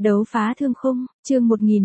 Đấu phá thương khung, chương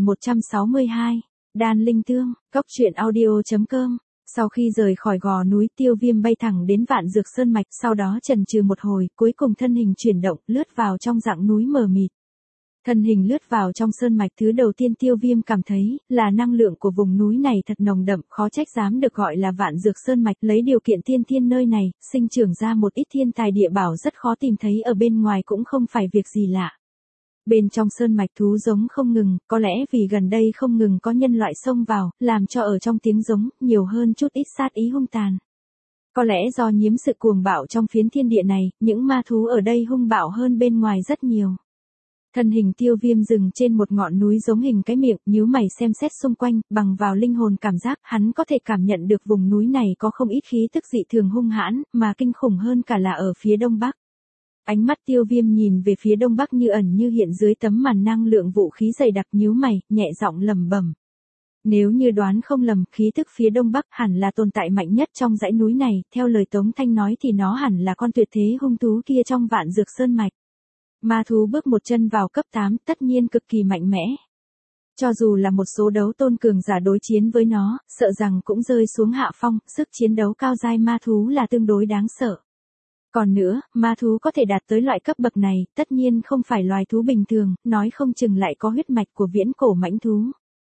1162, Đan Linh Tương, Cốc truyện audio.com. Sau khi rời khỏi gò núi, Tiêu Viêm bay thẳng đến Vạn Dược Sơn Mạch, sau đó chần chừ một hồi, cuối cùng thân hình chuyển động, lướt vào trong rặng núi mờ mịt. Thân hình lướt vào trong sơn mạch, thứ đầu tiên Tiêu Viêm cảm thấy là năng lượng của vùng núi này thật nồng đậm, khó trách dám được gọi là Vạn Dược Sơn Mạch. Lấy điều kiện tiên thiên nơi này, sinh trưởng ra một ít thiên tài địa bảo rất khó tìm thấy ở bên ngoài cũng không phải việc gì lạ. Bên trong sơn mạch thú giống không ngừng, có lẽ vì gần đây không ngừng có nhân loại xông vào, làm cho ở trong tiếng giống nhiều hơn chút ít sát ý hung tàn. Có lẽ do nhiễm sự cuồng bạo trong phiến thiên địa này, những ma thú ở đây hung bạo hơn bên ngoài rất nhiều. Thân hình Tiêu Viêm dừng trên một ngọn núi giống hình cái miệng, nhíu mày xem xét xung quanh, bằng vào linh hồn cảm giác, hắn có thể cảm nhận được vùng núi này có không ít khí tức dị thường hung hãn, mà kinh khủng hơn cả là ở phía đông bắc. Ánh mắt Tiêu Viêm nhìn về phía đông bắc như ẩn như hiện dưới tấm màn năng lượng vũ khí dày đặc, nhíu mày, nhẹ giọng lẩm bẩm. Nếu như đoán không lầm, khí tức phía đông bắc hẳn là tồn tại mạnh nhất trong dãy núi này, theo lời Tống Thanh nói thì nó hẳn là con tuyệt thế hung thú kia trong Vạn Dược Sơn Mạch. Ma thú bước một chân vào cấp 8, tất nhiên cực kỳ mạnh mẽ. Cho dù là một số đấu tôn cường giả đối chiến với nó, sợ rằng cũng rơi xuống hạ phong, sức chiến đấu cao giai ma thú là tương đối đáng sợ. Còn nữa, ma thú có thể đạt tới loại cấp bậc này, tất nhiên không phải loài thú bình thường, nói không chừng lại có huyết mạch của viễn cổ mãnh thú.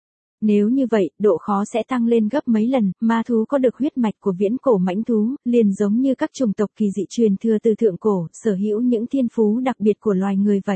Nếu như vậy, độ khó sẽ tăng lên gấp mấy lần, ma thú có được huyết mạch của viễn cổ mãnh thú, liền giống như các chủng tộc kỳ dị truyền thừa từ thượng cổ, sở hữu những thiên phú đặc biệt của loài người vậy.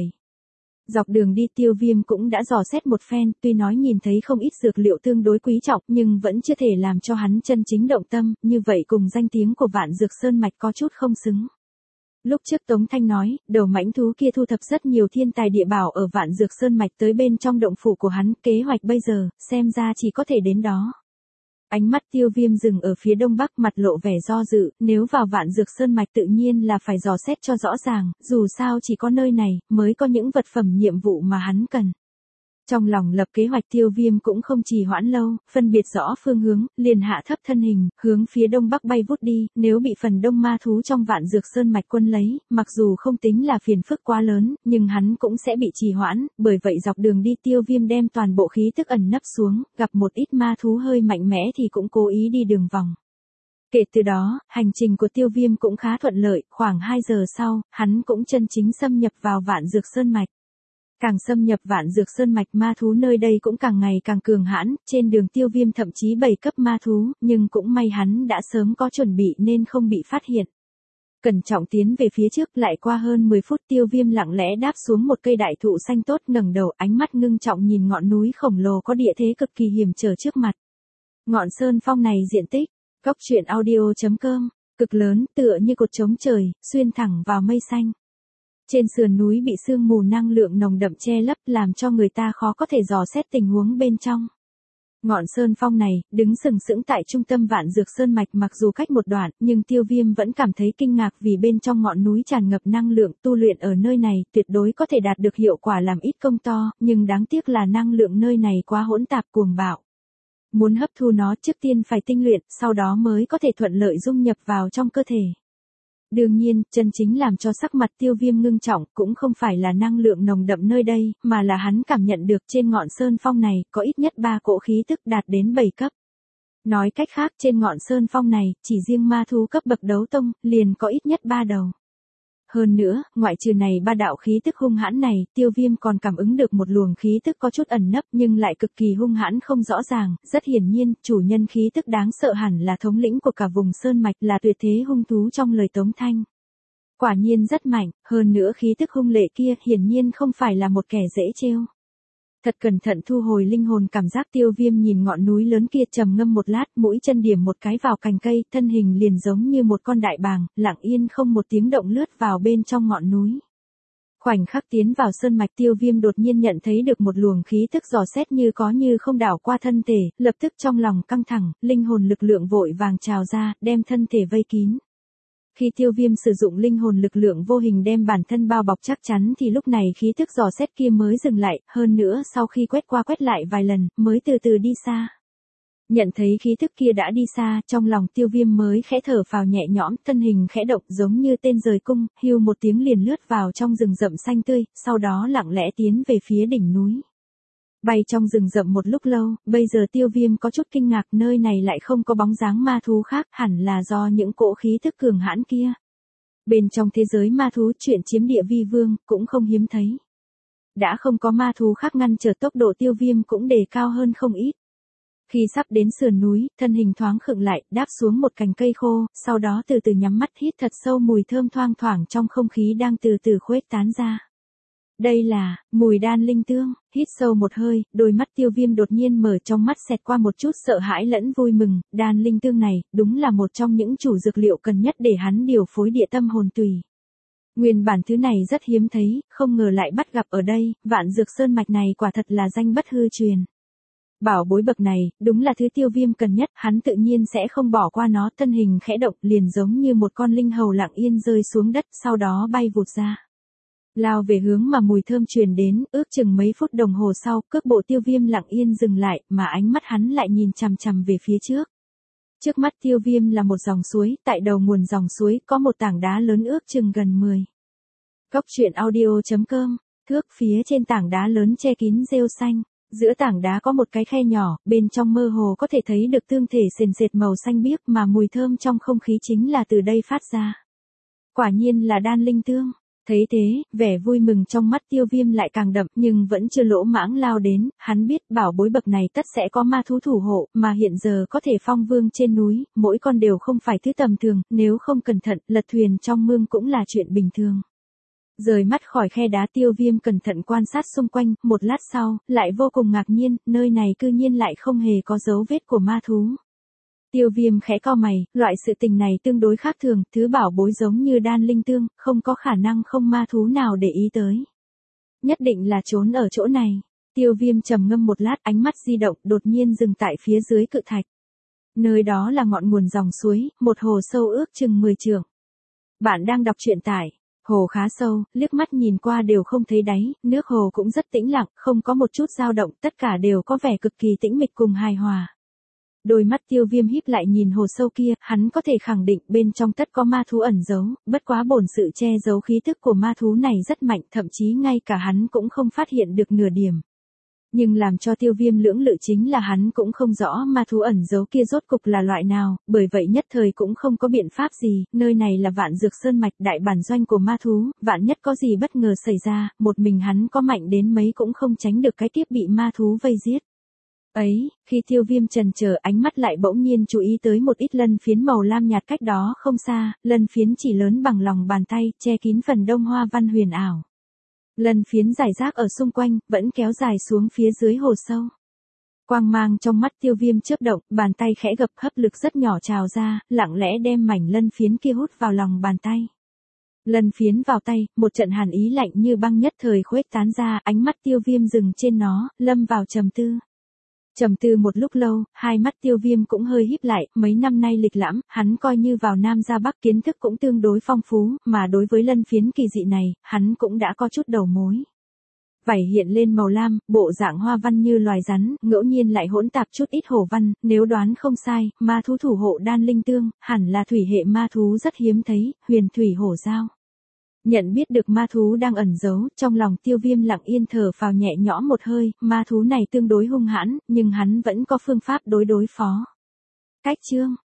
Dọc đường đi Tiêu Viêm cũng đã dò xét một phen, tuy nói nhìn thấy không ít dược liệu tương đối quý trọng, nhưng vẫn chưa thể làm cho hắn chân chính động tâm, như vậy cùng danh tiếng của Vạn Dược Sơn Mạch có chút không xứng. Lúc trước Tống Thanh nói, đầu mãnh thú kia thu thập rất nhiều thiên tài địa bảo ở Vạn Dược Sơn Mạch tới bên trong động phủ của hắn, kế hoạch bây giờ, xem ra chỉ có thể đến đó. Ánh mắt Tiêu Viêm dừng ở phía đông bắc, mặt lộ vẻ do dự, nếu vào Vạn Dược Sơn Mạch tự nhiên là phải dò xét cho rõ ràng, dù sao chỉ có nơi này, mới có những vật phẩm nhiệm vụ mà hắn cần. Trong lòng lập kế hoạch Tiêu Viêm cũng không trì hoãn lâu, phân biệt rõ phương hướng, liền hạ thấp thân hình, hướng phía đông bắc bay vút đi, nếu bị phần đông ma thú trong Vạn Dược Sơn Mạch quân lấy, mặc dù không tính là phiền phức quá lớn, nhưng hắn cũng sẽ bị trì hoãn, bởi vậy dọc đường đi Tiêu Viêm đem toàn bộ khí tức ẩn nấp xuống, gặp một ít ma thú hơi mạnh mẽ thì cũng cố ý đi đường vòng. Kể từ đó, hành trình của Tiêu Viêm cũng khá thuận lợi, khoảng 2 giờ sau, hắn cũng chân chính xâm nhập vào Vạn Dược Sơn Mạch. Càng xâm nhập Vạn Dược Sơn Mạch, ma thú nơi đây cũng càng ngày càng cường hãn, trên đường Tiêu Viêm thậm chí 7 cấp ma thú, nhưng cũng may hắn đã sớm có chuẩn bị nên không bị phát hiện. Cẩn trọng tiến về phía trước, lại qua hơn 10 phút Tiêu Viêm lặng lẽ đáp xuống một cây đại thụ xanh tốt, ngẩng đầu, ánh mắt ngưng trọng nhìn ngọn núi khổng lồ có địa thế cực kỳ hiểm trở trước mặt. Ngọn sơn phong này diện tích, Cốc truyện audio.com, cực lớn, tựa như cột trống trời, xuyên thẳng vào mây xanh. Trên sườn núi bị sương mù năng lượng nồng đậm che lấp, làm cho người ta khó có thể dò xét tình huống bên trong. Ngọn sơn phong này, đứng sừng sững tại trung tâm Vạn Dược Sơn Mạch, mặc dù cách một đoạn, nhưng Tiêu Viêm vẫn cảm thấy kinh ngạc vì bên trong ngọn núi tràn ngập năng lượng, tu luyện ở nơi này tuyệt đối có thể đạt được hiệu quả làm ít công to, nhưng đáng tiếc là năng lượng nơi này quá hỗn tạp cuồng bạo. Muốn hấp thu nó trước tiên phải tinh luyện, sau đó mới có thể thuận lợi dung nhập vào trong cơ thể. Đương nhiên, chân chính làm cho sắc mặt Tiêu Viêm ngưng trọng cũng không phải là năng lượng nồng đậm nơi đây, mà là hắn cảm nhận được trên ngọn sơn phong này có ít nhất 3 cỗ khí tức đạt đến 7 cấp. Nói cách khác, trên ngọn sơn phong này, chỉ riêng ma thú cấp bậc đấu tông, liền có ít nhất 3 đầu. Hơn nữa, ngoại trừ này 3 đạo khí tức hung hãn này, Tiêu Viêm còn cảm ứng được một luồng khí tức có chút ẩn nấp nhưng lại cực kỳ hung hãn không rõ ràng, rất hiển nhiên, chủ nhân khí tức đáng sợ hẳn là thống lĩnh của cả vùng sơn mạch, là tuyệt thế hung thú trong lời Tống Thanh. Quả nhiên rất mạnh, hơn nữa khí tức hung lệ kia hiển nhiên không phải là một kẻ dễ trêu. Thật cẩn thận thu hồi linh hồn cảm giác, Tiêu Viêm nhìn ngọn núi lớn kia trầm ngâm một lát, mũi chân điểm một cái vào cành cây, thân hình liền giống như một con đại bàng, lặng yên không một tiếng động lướt vào bên trong ngọn núi. Khoảnh khắc tiến vào sơn mạch, Tiêu Viêm đột nhiên nhận thấy được một luồng khí tức dò xét như có như không đảo qua thân thể, lập tức trong lòng căng thẳng, linh hồn lực lượng vội vàng trào ra, đem thân thể vây kín. Khi Tiêu Viêm sử dụng linh hồn lực lượng vô hình đem bản thân bao bọc chắc chắn thì lúc này khí tức dò xét kia mới dừng lại, hơn nữa sau khi quét qua quét lại vài lần, mới từ từ đi xa. Nhận thấy khí thức kia đã đi xa, trong lòng Tiêu Viêm mới khẽ thở phào nhẹ nhõm, thân hình khẽ động giống như tên rời cung, hưu một tiếng liền lướt vào trong rừng rậm xanh tươi, sau đó lặng lẽ tiến về phía đỉnh núi. Bay trong rừng rậm một lúc lâu, bây giờ Tiêu Viêm có chút kinh ngạc, nơi này lại không có bóng dáng ma thú khác, hẳn là do những cỗ khí thức cường hãn kia. Bên trong thế giới ma thú, chuyện chiếm địa vi vương cũng không hiếm thấy. Đã không có ma thú khác ngăn trở, tốc độ Tiêu Viêm cũng đề cao hơn không ít. Khi sắp đến sườn núi, thân hình thoáng khựng lại, đáp xuống một cành cây khô, sau đó từ từ nhắm mắt hít thật sâu mùi thơm thoang thoảng trong không khí đang từ từ khuếch tán ra. Đây là mùi đan linh tương. Hít sâu một hơi, đôi mắt Tiêu Viêm đột nhiên mở, trong mắt xẹt qua một chút sợ hãi lẫn vui mừng. Đan linh tương này đúng là một trong những chủ dược liệu cần nhất để hắn điều phối địa tâm hồn tùy. Nguyên bản thứ này rất hiếm thấy, không ngờ lại bắt gặp ở đây. Vạn Dược Sơn mạch này quả thật là danh bất hư truyền. Bảo bối bậc này đúng là thứ Tiêu Viêm cần nhất, hắn tự nhiên sẽ không bỏ qua nó. Thân hình khẽ động, liền giống như một con linh hầu lặng yên rơi xuống đất, sau đó bay vụt ra, lao về hướng mà mùi thơm truyền đến. Ước chừng mấy phút đồng hồ sau, cước bộ Tiêu Viêm lặng yên dừng lại, mà ánh mắt hắn lại nhìn chằm chằm về phía trước. Trước mắt Tiêu Viêm là một dòng suối, tại đầu nguồn dòng suối có một tảng đá lớn ước chừng gần 10. Cốc truyện audio.com. Thước phía trên tảng đá lớn che kín rêu xanh. Giữa tảng đá có một cái khe nhỏ, bên trong mơ hồ có thể thấy được tương thể sền sệt màu xanh biếc, mà mùi thơm trong không khí chính là từ đây phát ra. Quả nhiên là đan linh tương. Thấy thế, vẻ vui mừng trong mắt Tiêu Viêm lại càng đậm, nhưng vẫn chưa lỗ mãng lao đến. Hắn biết bảo bối bậc này tất sẽ có ma thú thủ hộ, mà hiện giờ có thể phong vương trên núi, mỗi con đều không phải thứ tầm thường, nếu không cẩn thận, lật thuyền trong mương cũng là chuyện bình thường. Rời mắt khỏi khe đá, Tiêu Viêm cẩn thận quan sát xung quanh, một lát sau, lại vô cùng ngạc nhiên, nơi này cư nhiên lại không hề có dấu vết của ma thú. Tiêu Viêm khẽ cau mày, loại sự tình này tương đối khác thường, thứ bảo bối giống như đan linh tương, không có khả năng không ma thú nào để ý tới. Nhất định là trốn ở chỗ này. Tiêu Viêm trầm ngâm một lát, ánh mắt di động, đột nhiên dừng tại phía dưới cự thạch. Nơi đó là ngọn nguồn dòng suối, một hồ sâu ước chừng 10 trượng. Bạn đang đọc truyện tại hồ khá sâu, liếc mắt nhìn qua đều không thấy đáy, nước hồ cũng rất tĩnh lặng, không có một chút dao động, tất cả đều có vẻ cực kỳ tĩnh mịch cùng hài hòa. Đôi mắt Tiêu Viêm híp lại nhìn hồ sâu kia, hắn có thể khẳng định bên trong tất có ma thú ẩn giấu, bất quá bổn sự che giấu khí tức của ma thú này rất mạnh, thậm chí ngay cả hắn cũng không phát hiện được nửa điểm. Nhưng làm cho Tiêu Viêm lưỡng lự chính là hắn cũng không rõ ma thú ẩn giấu kia rốt cục là loại nào, bởi vậy nhất thời cũng không có biện pháp gì. Nơi này là Vạn Dược Sơn mạch, đại bản doanh của ma thú, vạn nhất có gì bất ngờ xảy ra, một mình hắn có mạnh đến mấy cũng không tránh được cái tiếp bị ma thú vây giết. Ấy, khi Tiêu Viêm chần chờ, ánh mắt lại bỗng nhiên chú ý tới một ít lân phiến màu lam nhạt cách đó không xa, lân phiến chỉ lớn bằng lòng bàn tay, che kín phần đông hoa văn huyền ảo. Lân phiến rải rác ở xung quanh, vẫn kéo dài xuống phía dưới hồ sâu. Quang mang trong mắt Tiêu Viêm chớp động, bàn tay khẽ gập, hấp lực rất nhỏ trào ra, lặng lẽ đem mảnh lân phiến kia hút vào lòng bàn tay. Lân phiến vào tay, một trận hàn ý lạnh như băng nhất thời khuếch tán ra, ánh mắt Tiêu Viêm dừng trên nó, lâm vào trầm tư. Trầm tư một lúc lâu, hai mắt Tiêu Viêm cũng hơi híp lại, mấy năm nay lịch lãm, hắn coi như vào Nam ra Bắc, kiến thức cũng tương đối phong phú, mà đối với lân phiến kỳ dị này, hắn cũng đã có chút đầu mối. Vảy hiện lên màu lam, bộ dạng hoa văn như loài rắn, ngẫu nhiên lại hỗn tạp chút ít hổ văn, nếu đoán không sai, ma thú thủ hộ đan linh tương, hẳn là thủy hệ ma thú rất hiếm thấy, huyền thủy hổ dao. Nhận biết được ma thú đang ẩn giấu, trong lòng Tiêu Viêm lặng yên thở phào nhẹ nhõm một hơi, ma thú này tương đối hung hãn, nhưng hắn vẫn có phương pháp đối phó. Cách chương